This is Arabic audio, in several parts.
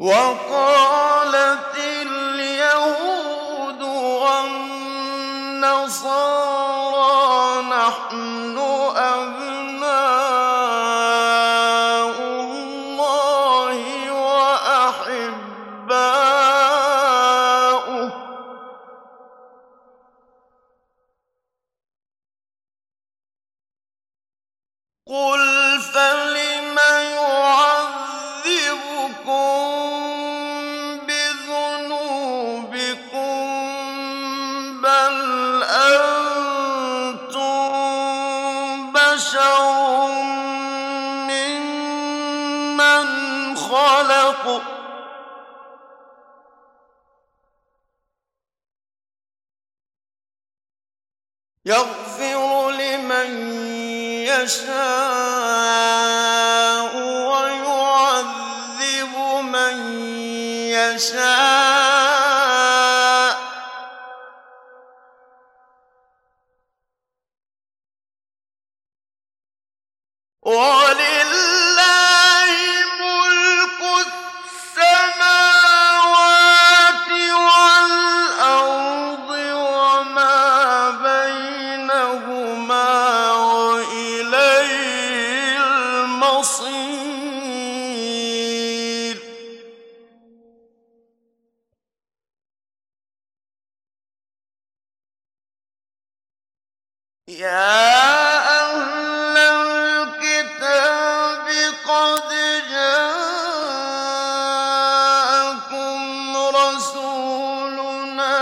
وقالت اليهود والنصارى نحن أبناء الله وأحباؤه قل فلم يعذبكم بذنوبكم بل أنتم بشر ممن خلق يغفر لمن يشاء ويعذب من يشاء ولله ملك السماوات والأرض وما بينهما وإليه المصير يا أهل الكتاب قد جاءكم رسولنا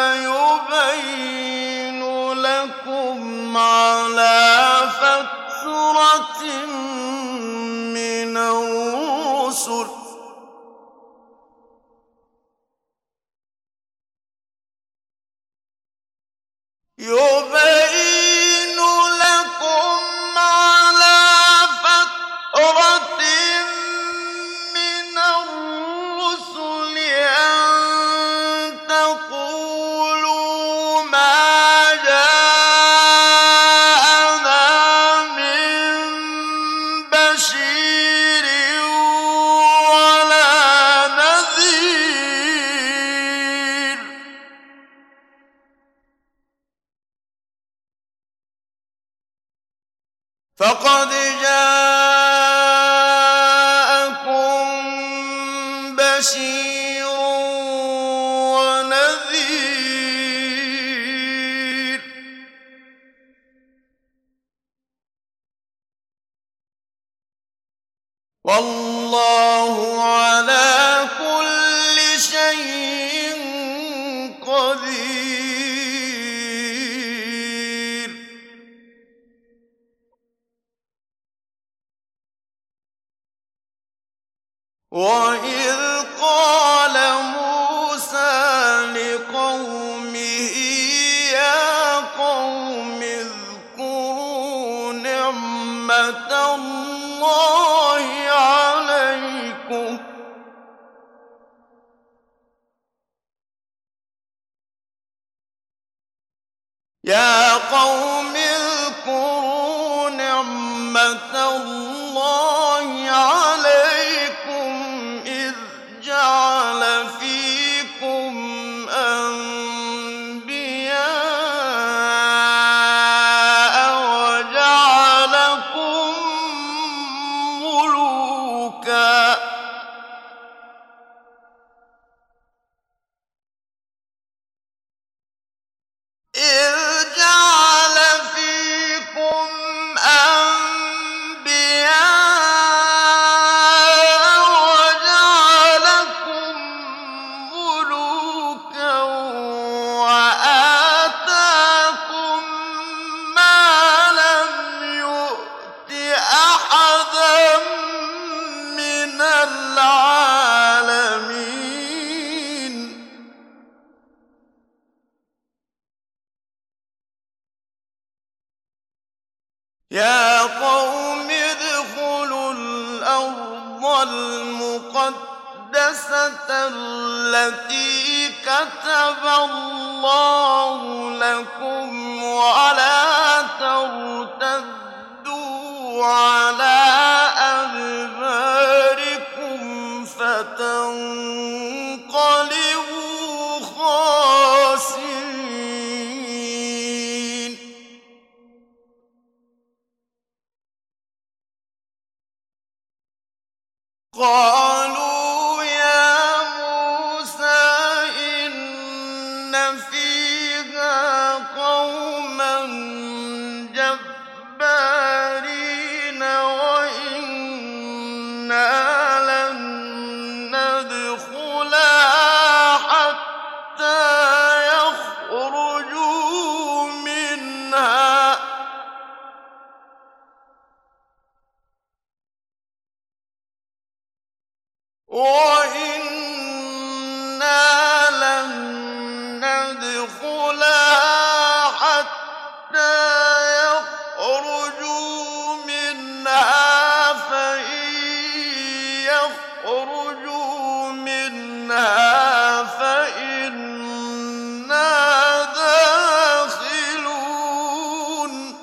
يبين لكم على فترة من الرسل يبين لكم على فترة من الرسل أن تقولوا ما جاءنا من بشير ولا نذير فقد جاءكم بشير ونذير والله على كل شيء قدير وإذ قال موسى لقومه يا قوم اذكروا نعمة الله عليكم يا قوم اذكروا نعمة الله عليكم إذ جعل فيكم أنبياء وجعلكم ملوكا وآتاكم ما لم يؤت أحدا من العالمين يا قوم ادخلوا الأرض المقدسة التي كتب الله لكم ولا ترتدوا على أدباركم فتنقلبوا قالوا يا موسى إن فيها قوما جبارين وإنا لن ندخلها حتى يخرجوا منها فإن يخرجوا منها فإنا داخلون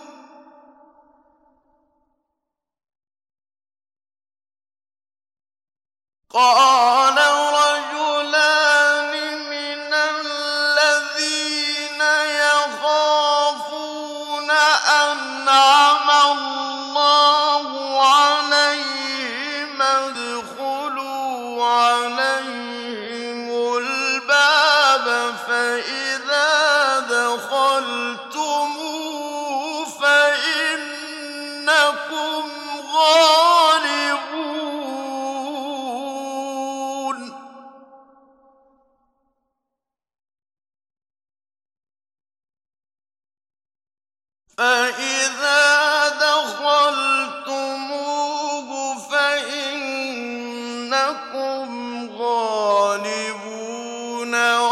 قال رجلان من الذين يخافون أنعم الله عليهم ادخلوا عليهم الباب فإذا دخلتموه فإنكم غالبون فإذا دخلتموه فإنكم غالبون